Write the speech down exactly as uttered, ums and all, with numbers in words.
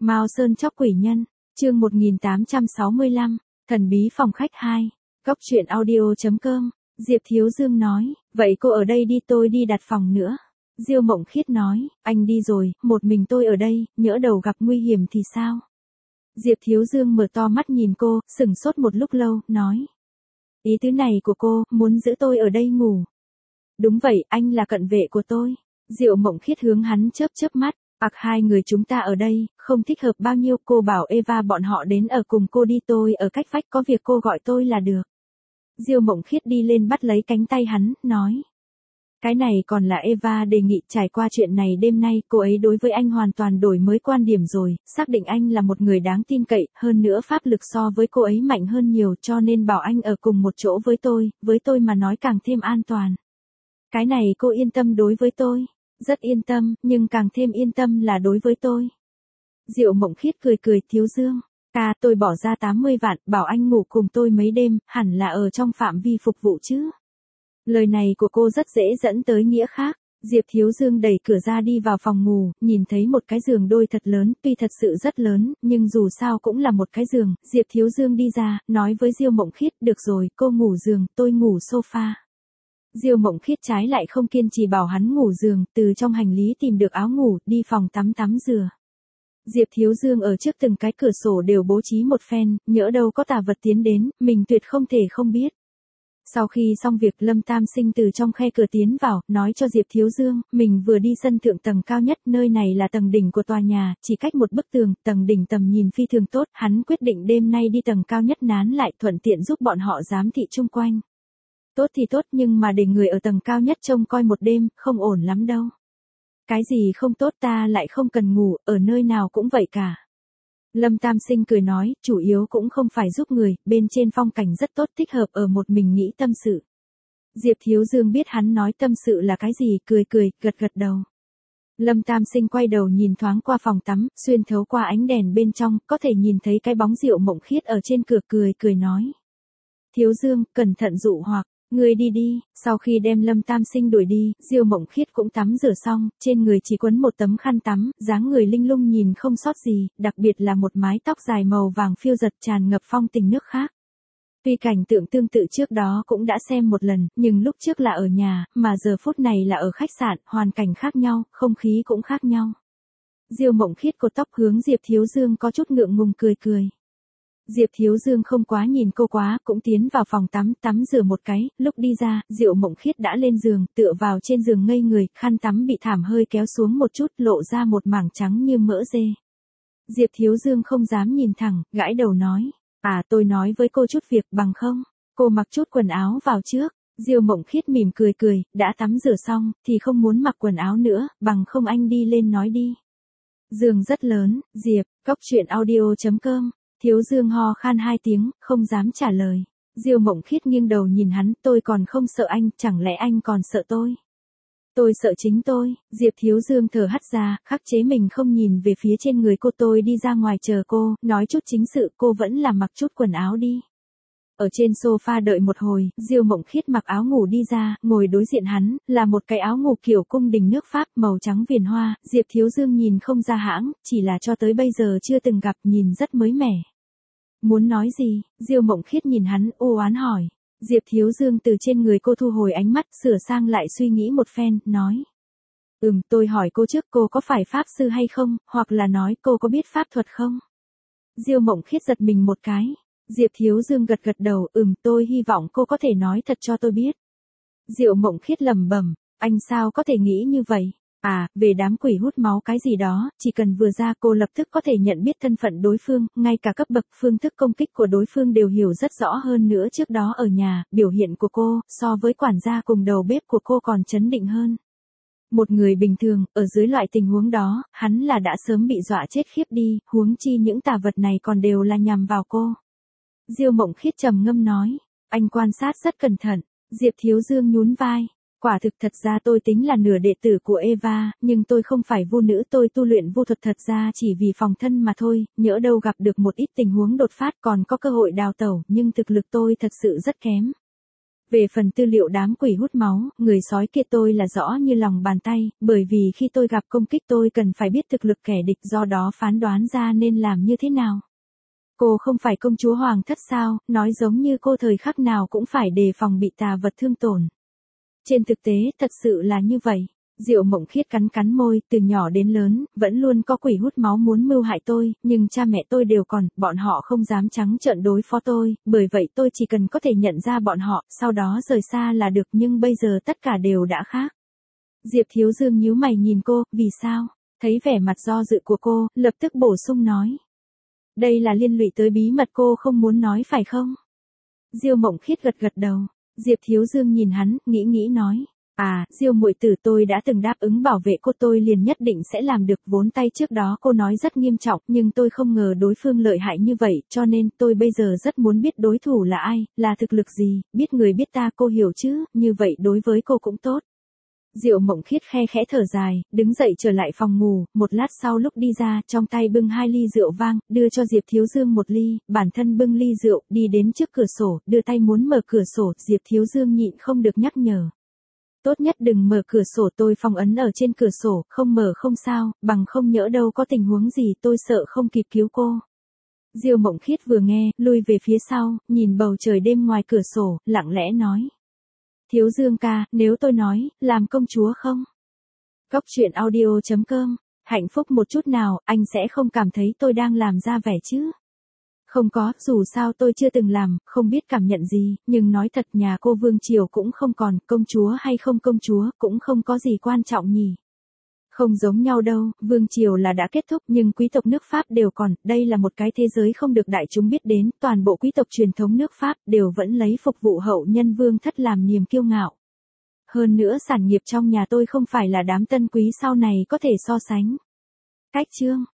Mao Sơn chóc quỷ nhân, chương một nghìn tám trăm sáu mươi lăm, thần bí phòng khách hai, góc truyện audio chấm com. Diệp Thiếu Dương nói, vậy cô ở đây đi, tôi đi đặt phòng nữa. Diêu Mộng Khiết nói, anh đi rồi, một mình tôi ở đây, nhỡ đầu gặp nguy hiểm thì sao? Diệp Thiếu Dương mở to mắt nhìn cô, sững sốt một lúc lâu, nói. Ý tứ này của cô, muốn giữ tôi ở đây ngủ. Đúng vậy, anh là cận vệ của tôi. Diệu Mộng Khiết hướng hắn chớp chớp mắt, ặc hai người chúng ta ở đây, không thích hợp bao nhiêu, cô bảo Eva bọn họ đến ở cùng cô đi, tôi ở cách vách, có việc cô gọi tôi là được. Diêu Mộng Khiết đi lên bắt lấy cánh tay hắn, nói. Cái này còn là Eva đề nghị, trải qua chuyện này đêm nay, cô ấy đối với anh hoàn toàn đổi mới quan điểm rồi, xác định anh là một người đáng tin cậy, hơn nữa pháp lực so với cô ấy mạnh hơn nhiều, cho nên bảo anh ở cùng một chỗ với tôi, với tôi mà nói càng thêm an toàn. Cái này cô yên tâm đối với tôi. Rất yên tâm, nhưng càng thêm yên tâm là đối với tôi. Diệu Mộng Khiết cười cười, Thiếu Dương, ca tôi bỏ ra tám mươi vạn, bảo anh ngủ cùng tôi mấy đêm, hẳn là ở trong phạm vi phục vụ chứ. Lời này của cô rất dễ dẫn tới nghĩa khác. Diệp Thiếu Dương đẩy cửa ra đi vào phòng ngủ, nhìn thấy một cái giường đôi thật lớn, tuy thật sự rất lớn, nhưng dù sao cũng là một cái giường. Diệp Thiếu Dương đi ra, nói với Diêu Mộng Khiết, được rồi, cô ngủ giường, tôi ngủ sofa. Diêu Mộng Khiết trái lại không kiên trì bảo hắn ngủ giường, từ trong hành lý tìm được áo ngủ, đi phòng tắm tắm rửa. Diệp Thiếu Dương ở trước từng cái cửa sổ đều bố trí một phen, nhỡ đâu có tà vật tiến đến, mình tuyệt không thể không biết. Sau khi xong việc, Lâm Tam Sinh từ trong khe cửa tiến vào, nói cho Diệp Thiếu Dương, mình vừa đi sân thượng tầng cao nhất, nơi này là tầng đỉnh của tòa nhà, chỉ cách một bức tường, tầng đỉnh tầm nhìn phi thường tốt, hắn quyết định đêm nay đi tầng cao nhất nán lại, thuận tiện giúp bọn họ giám thị chung quanh. Tốt thì tốt, nhưng mà để người ở tầng cao nhất trông coi một đêm, không ổn lắm đâu. Cái gì không tốt, ta lại không cần ngủ, ở nơi nào cũng vậy cả. Lâm Tam Sinh cười nói, chủ yếu cũng không phải giúp người, bên trên phong cảnh rất tốt, thích hợp ở một mình nghĩ tâm sự. Diệp Thiếu Dương biết hắn nói tâm sự là cái gì, cười cười, gật gật đầu. Lâm Tam Sinh quay đầu nhìn thoáng qua phòng tắm, xuyên thấu qua ánh đèn bên trong, có thể nhìn thấy cái bóng Diệu Mộng Khiết ở trên cửa, cười cười nói. Thiếu Dương, cẩn thận dụ hoặc. Người đi đi. Sau khi đem Lâm Tam Sinh đuổi đi, Diêu Mộng Khiết cũng tắm rửa xong, trên người chỉ quấn một tấm khăn tắm, dáng người linh lung nhìn không sót gì, đặc biệt là một mái tóc dài màu vàng phiêu giật tràn ngập phong tình nước khác. Tuy cảnh tượng tương tự trước đó cũng đã xem một lần, nhưng lúc trước là ở nhà, mà giờ phút này là ở khách sạn, hoàn cảnh khác nhau, không khí cũng khác nhau. Diêu Mộng Khiết cột tóc hướng Diệp Thiếu Dương có chút ngượng ngùng cười cười. Diệp Thiếu Dương không quá nhìn cô quá, cũng tiến vào phòng tắm, tắm rửa một cái, lúc đi ra, Diệu Mộng Khiết đã lên giường, tựa vào trên giường ngây người, khăn tắm bị thảm hơi kéo xuống một chút, lộ ra một mảng trắng như mỡ dê. Diệp Thiếu Dương không dám nhìn thẳng, gãi đầu nói, à tôi nói với cô chút việc, bằng không, cô mặc chút quần áo vào trước. Diêu Mộng Khiết mỉm cười cười, đã tắm rửa xong, thì không muốn mặc quần áo nữa, bằng không anh đi lên nói đi. Giường rất lớn, Diệp, góc truyện audio chấm com. Thiếu Dương ho khan hai tiếng, không dám trả lời. Diêu Mộng Khiết nghiêng đầu nhìn hắn, tôi còn không sợ anh, chẳng lẽ anh còn sợ tôi? Tôi sợ chính tôi. Diệp Thiếu Dương thở hắt ra, khắc chế mình không nhìn về phía trên người cô, tôi đi ra ngoài chờ cô, nói chút chính sự, cô vẫn là mặc chút quần áo đi. Ở trên sofa đợi một hồi, Diêu Mộng Khiết mặc áo ngủ đi ra, ngồi đối diện hắn, là một cái áo ngủ kiểu cung đình nước Pháp, màu trắng viền hoa, Diệp Thiếu Dương nhìn không ra hãng, chỉ là cho tới bây giờ chưa từng gặp, nhìn rất mới mẻ. Muốn nói gì? Diêu Mộng Khiết nhìn hắn, u oán hỏi. Diệp Thiếu Dương từ trên người cô thu hồi ánh mắt, sửa sang lại suy nghĩ một phen, nói. Ừm, tôi hỏi cô trước, cô có phải pháp sư hay không, hoặc là nói cô có biết pháp thuật không? Diêu Mộng Khiết giật mình một cái. Diệp Thiếu Dương gật gật đầu, ừm, tôi hy vọng cô có thể nói thật cho tôi biết. Diệu Mộng Khiết lẩm bẩm, anh sao có thể nghĩ như vậy? À, về đám quỷ hút máu cái gì đó, chỉ cần vừa ra cô lập tức có thể nhận biết thân phận đối phương, ngay cả cấp bậc phương thức công kích của đối phương đều hiểu rất rõ hơn nữa. Trước đó ở nhà, biểu hiện của cô, so với quản gia cùng đầu bếp của cô còn chấn định hơn. Một người bình thường, ở dưới loại tình huống đó, hắn là đã sớm bị dọa chết khiếp đi, huống chi những tà vật này còn đều là nhằm vào cô. Diêu Mộng Khiết trầm ngâm nói, anh quan sát rất cẩn thận. Diệp Thiếu Dương nhún vai. Quả thực thật ra tôi tính là nửa đệ tử của Eva, nhưng tôi không phải vu nữ, tôi tu luyện vu thuật thật ra chỉ vì phòng thân mà thôi, nhỡ đâu gặp được một ít tình huống đột phát còn có cơ hội đào tẩu, nhưng thực lực tôi thật sự rất kém. Về phần tư liệu đám quỷ hút máu, người sói kia tôi là rõ như lòng bàn tay, bởi vì khi tôi gặp công kích tôi cần phải biết thực lực kẻ địch, do đó phán đoán ra nên làm như thế nào. Cô không phải công chúa hoàng thất sao, nói giống như cô thời khắc nào cũng phải đề phòng bị tà vật thương tổn. Trên thực tế, thật sự là như vậy. Diệu Mộng Khiết cắn cắn môi, từ nhỏ đến lớn, vẫn luôn có quỷ hút máu muốn mưu hại tôi, nhưng cha mẹ tôi đều còn, bọn họ không dám trắng trợn đối phó tôi, bởi vậy tôi chỉ cần có thể nhận ra bọn họ, sau đó rời xa là được, nhưng bây giờ tất cả đều đã khác. Diệp Thiếu Dương nhíu mày nhìn cô, vì sao? Thấy vẻ mặt do dự của cô, lập tức bổ sung nói. Đây là liên lụy tới bí mật cô không muốn nói phải không? Diêu Mộng Khiết gật gật đầu. Diệp Thiếu Dương nhìn hắn, nghĩ nghĩ nói. À, Diêu muội tử, tôi đã từng đáp ứng bảo vệ cô, tôi liền nhất định sẽ làm được. Vốn tay trước đó cô nói rất nghiêm trọng, nhưng tôi không ngờ đối phương lợi hại như vậy, cho nên tôi bây giờ rất muốn biết đối thủ là ai, là thực lực gì, biết người biết ta, cô hiểu chứ, như vậy đối với cô cũng tốt. Diệu Mộng Khiết khe khẽ thở dài, đứng dậy trở lại phòng ngủ, một lát sau lúc đi ra, trong tay bưng hai ly rượu vang, đưa cho Diệp Thiếu Dương một ly, bản thân bưng ly rượu, đi đến trước cửa sổ, đưa tay muốn mở cửa sổ, Diệp Thiếu Dương nhịn không được nhắc nhở. Tốt nhất đừng mở cửa sổ, tôi phong ấn ở trên cửa sổ, không mở không sao, bằng không nhỡ đâu có tình huống gì tôi sợ không kịp cứu cô. Diêu Mộng Khiết vừa nghe, lui về phía sau, nhìn bầu trời đêm ngoài cửa sổ, lặng lẽ nói. Thiếu Dương ca, nếu tôi nói, làm công chúa không? Góc truyện audio chấm com, hạnh phúc một chút nào, anh sẽ không cảm thấy tôi đang làm ra vẻ chứ? Không có, dù sao tôi chưa từng làm, không biết cảm nhận gì, nhưng nói thật nhà cô Vương Triều cũng không còn, công chúa hay không công chúa, cũng không có gì quan trọng nhỉ. Không giống nhau đâu, Vương Triều là đã kết thúc nhưng quý tộc nước Pháp đều còn, đây là một cái thế giới không được đại chúng biết đến, toàn bộ quý tộc truyền thống nước Pháp đều vẫn lấy phục vụ hậu nhân vương thất làm niềm kiêu ngạo. Hơn nữa sản nghiệp trong nhà tôi không phải là đám tân quý sau này có thể so sánh. Cách chương